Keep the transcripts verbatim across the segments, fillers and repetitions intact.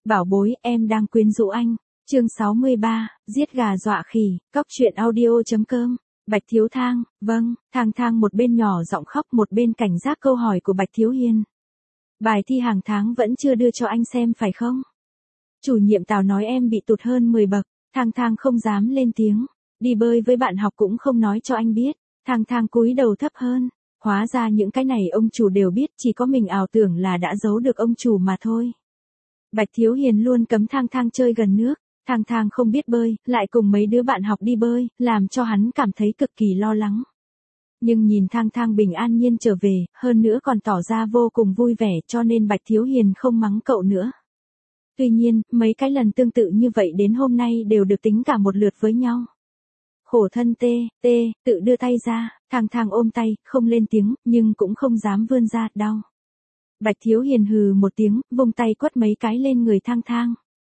Bảo bối, em đang quyến rũ anh. Chương sáu mươi ba, giết gà dọa khỉ, cóc truyện audio.com. Bạch Thiếu Thang, vâng, Thang Thang một bên nhỏ giọng khóc một bên cảnh giác câu hỏi của Bạch Thiếu Hiền. Bài thi hàng tháng vẫn chưa đưa cho anh xem phải không? Chủ nhiệm Tào nói em bị tụt hơn mười bậc, Thang Thang không dám lên tiếng, đi bơi với bạn học cũng không nói cho anh biết, Thang Thang cúi đầu thấp hơn, hóa ra những cái này ông chủ đều biết, chỉ có mình ảo tưởng là đã giấu được ông chủ mà thôi. Bạch Thiếu Hiền luôn cấm Thang Thang chơi gần nước, Thang Thang không biết bơi, lại cùng mấy đứa bạn học đi bơi, làm cho hắn cảm thấy cực kỳ lo lắng. Nhưng nhìn Thang Thang bình an nhiên trở về, hơn nữa còn tỏ ra vô cùng vui vẻ cho nên Bạch Thiếu Hiền không mắng cậu nữa. Tuy nhiên, mấy cái lần tương tự như vậy đến hôm nay đều được tính cả một lượt với nhau. Khổ thân tê, tê, tự đưa tay ra, Thang Thang ôm tay, không lên tiếng, nhưng cũng không dám vươn ra, đau. Bạch Thiếu Hiền hừ một tiếng, vung tay quất mấy cái lên người Thang Thang.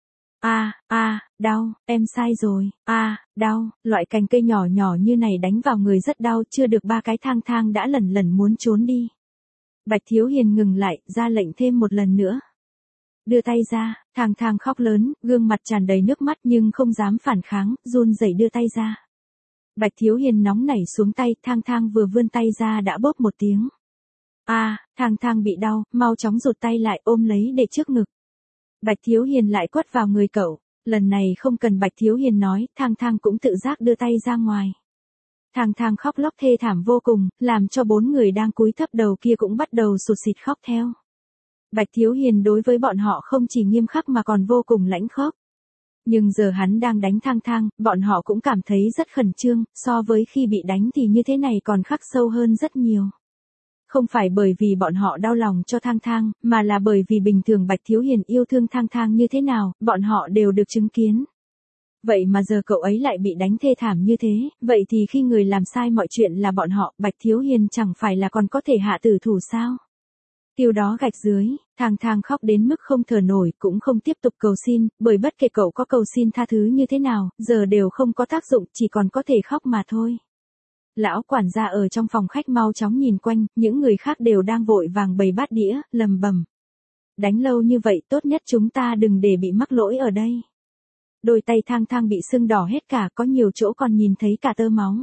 A, a, đau, em sai rồi, a, đau, loại cành cây nhỏ nhỏ như này đánh vào người rất đau, chưa được ba cái Thang Thang đã lẩn lẩn muốn trốn đi. Bạch Thiếu Hiền ngừng lại, ra lệnh thêm một lần nữa. Đưa tay ra, Thang Thang khóc lớn, gương mặt tràn đầy nước mắt nhưng không dám phản kháng, run rẩy đưa tay ra. Bạch Thiếu Hiền nóng nảy xuống tay, Thang Thang vừa vươn tay ra đã bóp một tiếng. A, à, Thang Thang bị đau, mau chóng rụt tay lại ôm lấy để trước ngực. Bạch Thiếu Hiền lại quất vào người cậu, lần này không cần Bạch Thiếu Hiền nói, Thang Thang cũng tự giác đưa tay ra ngoài. Thang Thang khóc lóc thê thảm vô cùng, làm cho bốn người đang cúi thấp đầu kia cũng bắt đầu sụt sịt khóc theo. Bạch Thiếu Hiền đối với bọn họ không chỉ nghiêm khắc mà còn vô cùng lãnh khốc. Nhưng giờ hắn đang đánh Thang Thang, bọn họ cũng cảm thấy rất khẩn trương, so với khi bị đánh thì như thế này còn khắc sâu hơn rất nhiều. Không phải bởi vì bọn họ đau lòng cho Thang Thang, mà là bởi vì bình thường Bạch Thiếu Hiền yêu thương Thang Thang như thế nào, bọn họ đều được chứng kiến. Vậy mà giờ cậu ấy lại bị đánh thê thảm như thế, vậy thì khi người làm sai mọi chuyện là bọn họ, Bạch Thiếu Hiền chẳng phải là còn có thể hạ tử thủ sao? Tiêu đó gạch dưới, Thang Thang khóc đến mức không thở nổi, cũng không tiếp tục cầu xin, bởi bất kể cậu có cầu xin tha thứ như thế nào, giờ đều không có tác dụng, chỉ còn có thể khóc mà thôi. Lão quản gia ở trong phòng khách mau chóng nhìn quanh, những người khác đều đang vội vàng bày bát đĩa, lầm bầm. Đánh lâu như vậy tốt nhất chúng ta đừng để bị mắc lỗi ở đây. Đôi tay Thang Thang bị sưng đỏ hết cả, có nhiều chỗ còn nhìn thấy cả tơ máu.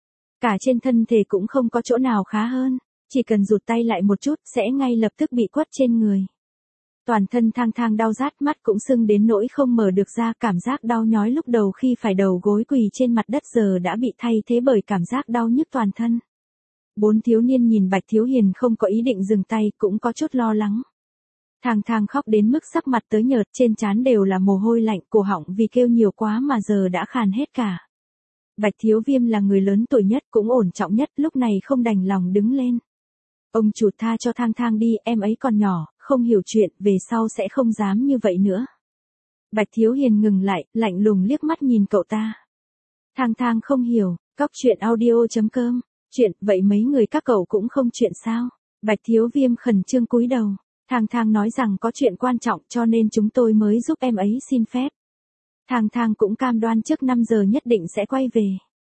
Cả trên thân thể cũng không có chỗ nào khá hơn, chỉ cần rụt tay lại một chút sẽ ngay lập tức bị quất trên người. Toàn thân Thang Thang đau rát, mắt cũng sưng đến nỗi không mở được ra, cảm giác đau nhói lúc đầu khi phải đầu gối quỳ trên mặt đất giờ đã bị thay thế bởi cảm giác đau nhức toàn thân. Bốn thiếu niên nhìn Bạch Thiếu Hiền không có ý định dừng tay, cũng có chút lo lắng. Thang Thang khóc đến mức sắc mặt tái nhợt, trên trán đều là mồ hôi lạnh, cổ họng vì kêu nhiều quá mà giờ đã khàn hết cả. Bạch Thiếu Viêm là người lớn tuổi nhất, cũng ổn trọng nhất, lúc này không đành lòng đứng lên. Ông chủ tha cho Thang Thang đi, em ấy còn nhỏ, không hiểu chuyện, về sau sẽ không dám như vậy nữa. Bạch Thiếu Hiền ngừng lại, lạnh lùng liếc mắt nhìn cậu ta. Thang Thang không hiểu, cóc truyện audio.com, chuyện, vậy mấy người các cậu cũng không chuyện sao? Bạch Thiếu Viêm khẩn trương cúi đầu, Thang Thang nói rằng có chuyện quan trọng cho nên chúng tôi mới giúp em ấy xin phép. Thang Thang cũng cam đoan trước năm giờ nhất định sẽ quay về.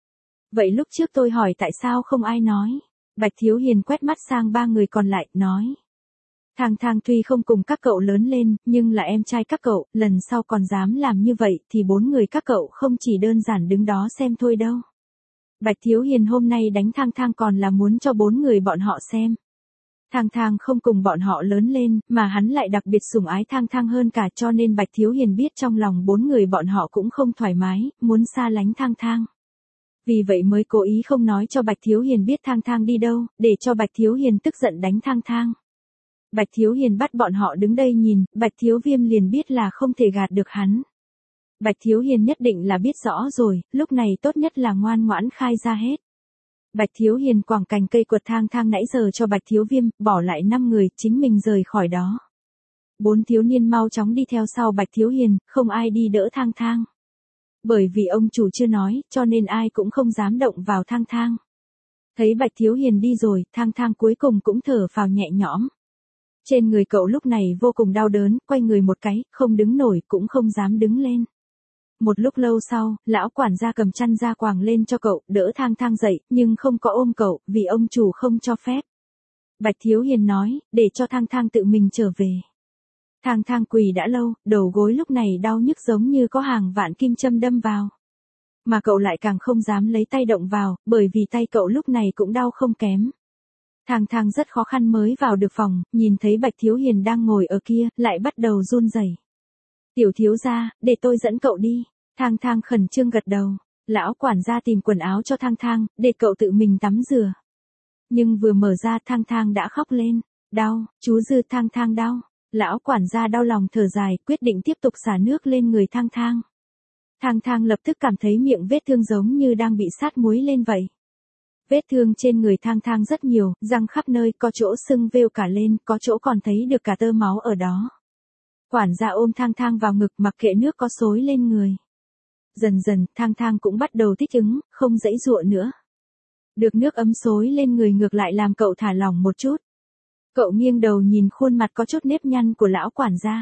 Vậy lúc trước tôi hỏi tại sao không ai nói? Bạch Thiếu Hiền quét mắt sang ba người còn lại, nói. Thang Thang tuy không cùng các cậu lớn lên, nhưng là em trai các cậu, lần sau còn dám làm như vậy thì bốn người các cậu không chỉ đơn giản đứng đó xem thôi đâu. Bạch Thiếu Hiền hôm nay đánh Thang Thang còn là muốn cho bốn người bọn họ xem. Thang Thang không cùng bọn họ lớn lên, mà hắn lại đặc biệt sủng ái Thang Thang hơn cả, cho nên Bạch Thiếu Hiền biết trong lòng bốn người bọn họ cũng không thoải mái, muốn xa lánh Thang Thang. Vì vậy mới cố ý không nói cho Bạch Thiếu Hiền biết Thang Thang đi đâu, để cho Bạch Thiếu Hiền tức giận đánh Thang Thang. Bạch Thiếu Hiền bắt bọn họ đứng đây nhìn, Bạch Thiếu Viêm liền biết là không thể gạt được hắn. Bạch Thiếu Hiền nhất định là biết rõ rồi, lúc này tốt nhất là ngoan ngoãn khai ra hết. Bạch Thiếu Hiền quẳng cành cây quật Thang Thang nãy giờ cho Bạch Thiếu Viêm, bỏ lại năm người, chính mình rời khỏi đó. Bốn thiếu niên mau chóng đi theo sau Bạch Thiếu Hiền, không ai đi đỡ Thang Thang. Bởi vì ông chủ chưa nói, cho nên ai cũng không dám động vào Thang Thang. Thấy Bạch Thiếu Hiền đi rồi, Thang Thang cuối cùng cũng thở phào nhẹ nhõm. Trên người cậu lúc này vô cùng đau đớn, quay người một cái, không đứng nổi, cũng không dám đứng lên. Một lúc lâu sau, lão quản gia cầm chăn ra quàng lên cho cậu, đỡ Thang Thang dậy, nhưng không có ôm cậu, vì ông chủ không cho phép. Bạch Thiếu Hiền nói, để cho Thang Thang tự mình trở về. Thang Thang quỳ đã lâu, đầu gối lúc này đau nhức giống như có hàng vạn kim châm đâm vào. Mà cậu lại càng không dám lấy tay động vào, bởi vì tay cậu lúc này cũng đau không kém. Thang Thang rất khó khăn mới vào được phòng, nhìn thấy Bạch Thiếu Hiền đang ngồi ở kia, lại bắt đầu run rẩy. Tiểu thiếu gia, để tôi dẫn cậu đi. Thang Thang khẩn trương gật đầu. Lão quản gia tìm quần áo cho Thang Thang, để cậu tự mình tắm rửa. Nhưng vừa mở ra Thang Thang đã khóc lên. Đau, chú Dư, Thang Thang đau. Lão quản gia đau lòng thở dài, quyết định tiếp tục xả nước lên người Thang Thang. Thang Thang lập tức cảm thấy miệng vết thương giống như đang bị sát muối lên vậy. Vết thương trên người Thang Thang rất nhiều, răng khắp nơi, có chỗ sưng vêu cả lên, có chỗ còn thấy được cả tơ máu ở đó. Quản gia ôm Thang Thang vào ngực mặc kệ nước có xối lên người. Dần dần, Thang Thang cũng bắt đầu thích ứng, không giãy giụa nữa. Được nước ấm xối lên người ngược lại làm cậu thả lỏng một chút. Cậu nghiêng đầu nhìn khuôn mặt có chút nếp nhăn của lão quản gia.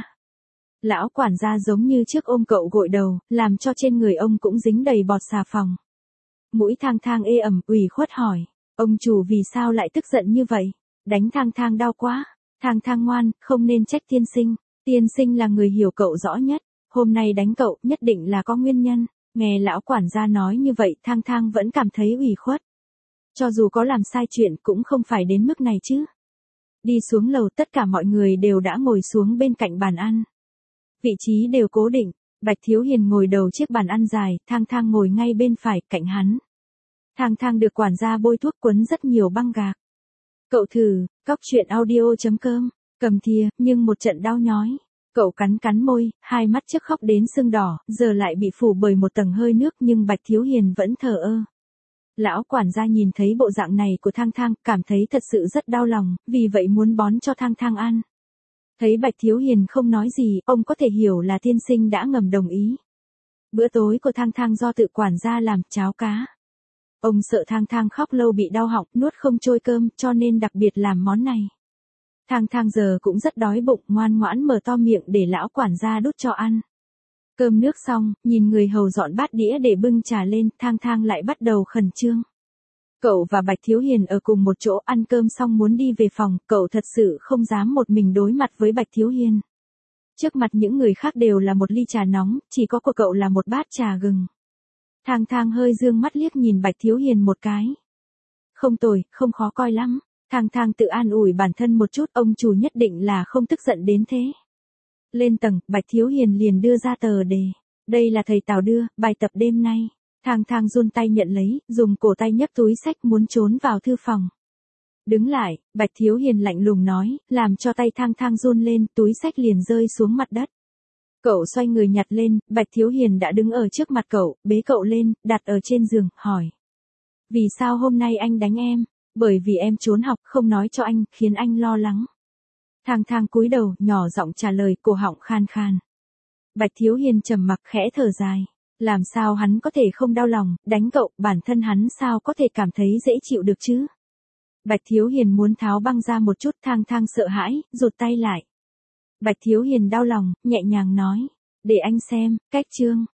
Lão quản gia giống như trước ôm cậu gội đầu, làm cho trên người ông cũng dính đầy bọt xà phòng. Mũi Thang Thang ê ẩm, ủy khuất hỏi, ông chủ vì sao lại tức giận như vậy? Đánh Thang Thang đau quá. Thang Thang ngoan, không nên trách tiên sinh. Tiên sinh là người hiểu cậu rõ nhất. Hôm nay đánh cậu, nhất định là có nguyên nhân. Nghe lão quản gia nói như vậy, Thang Thang vẫn cảm thấy ủy khuất. Cho dù có làm sai chuyện cũng không phải đến mức này chứ. Đi xuống lầu, tất cả mọi người đều đã ngồi xuống bên cạnh bàn ăn. Vị trí đều cố định. Bạch Thiếu Hiền ngồi đầu chiếc bàn ăn dài, Thang Thang ngồi ngay bên phải, cạnh hắn. Thang Thang được quản gia bôi thuốc quấn rất nhiều băng gạc. Cậu thử, cóc truyện audio chấm com, cầm thìa, nhưng một trận đau nhói. Cậu cắn cắn môi, hai mắt trước khóc đến sưng đỏ, giờ lại bị phủ bởi một tầng hơi nước nhưng Bạch Thiếu Hiền vẫn thờ ơ. Lão quản gia nhìn thấy bộ dạng này của Thang Thang, cảm thấy thật sự rất đau lòng, vì vậy muốn bón cho Thang Thang ăn. Thấy Bạch Thiếu Hiền không nói gì, ông có thể hiểu là tiên sinh đã ngầm đồng ý. Bữa tối của Thang Thang do tự quản gia làm, cháo cá. Ông sợ Thang Thang khóc lâu bị đau họng, nuốt không trôi cơm, cho nên đặc biệt làm món này. Thang Thang giờ cũng rất đói bụng, ngoan ngoãn mở to miệng để lão quản gia đút cho ăn. Cơm nước xong, nhìn người hầu dọn bát đĩa để bưng trà lên, Thang Thang lại bắt đầu khẩn trương. Cậu và Bạch Thiếu Hiền ở cùng một chỗ ăn cơm xong muốn đi về phòng, cậu thật sự không dám một mình đối mặt với Bạch Thiếu Hiền. Trước mặt những người khác đều là một ly trà nóng, chỉ có của cậu là một bát trà gừng. Thang Thang hơi dương mắt liếc nhìn Bạch Thiếu Hiền một cái. Không tồi, không khó coi lắm. Thang Thang tự an ủi bản thân một chút, ông chủ nhất định là không tức giận đến thế. Lên tầng, Bạch Thiếu Hiền liền đưa ra tờ đề. Đây là thầy Tào đưa, bài tập đêm nay. Thang Thang run tay nhận lấy, dùng cổ tay nhấc túi sách muốn trốn vào thư phòng. Đứng lại, Bạch Thiếu Hiền lạnh lùng nói, làm cho tay Thang Thang run lên, túi sách liền rơi xuống mặt đất. Cậu xoay người nhặt lên, Bạch Thiếu Hiền đã đứng ở trước mặt cậu, bế cậu lên, đặt ở trên giường, hỏi. Vì sao hôm nay anh đánh em? Bởi vì em trốn học, không nói cho anh, khiến anh lo lắng. Thang Thang cúi đầu, nhỏ giọng trả lời, cổ họng khan khan. Bạch Thiếu Hiền trầm mặc khẽ thở dài. Làm sao hắn có thể không đau lòng, đánh cậu, bản thân hắn sao có thể cảm thấy dễ chịu được chứ? Bạch Thiếu Hiền muốn tháo băng ra một chút, Thang Thang sợ hãi, rụt tay lại. Bạch Thiếu Hiền đau lòng, nhẹ nhàng nói. Để anh xem, cách chương.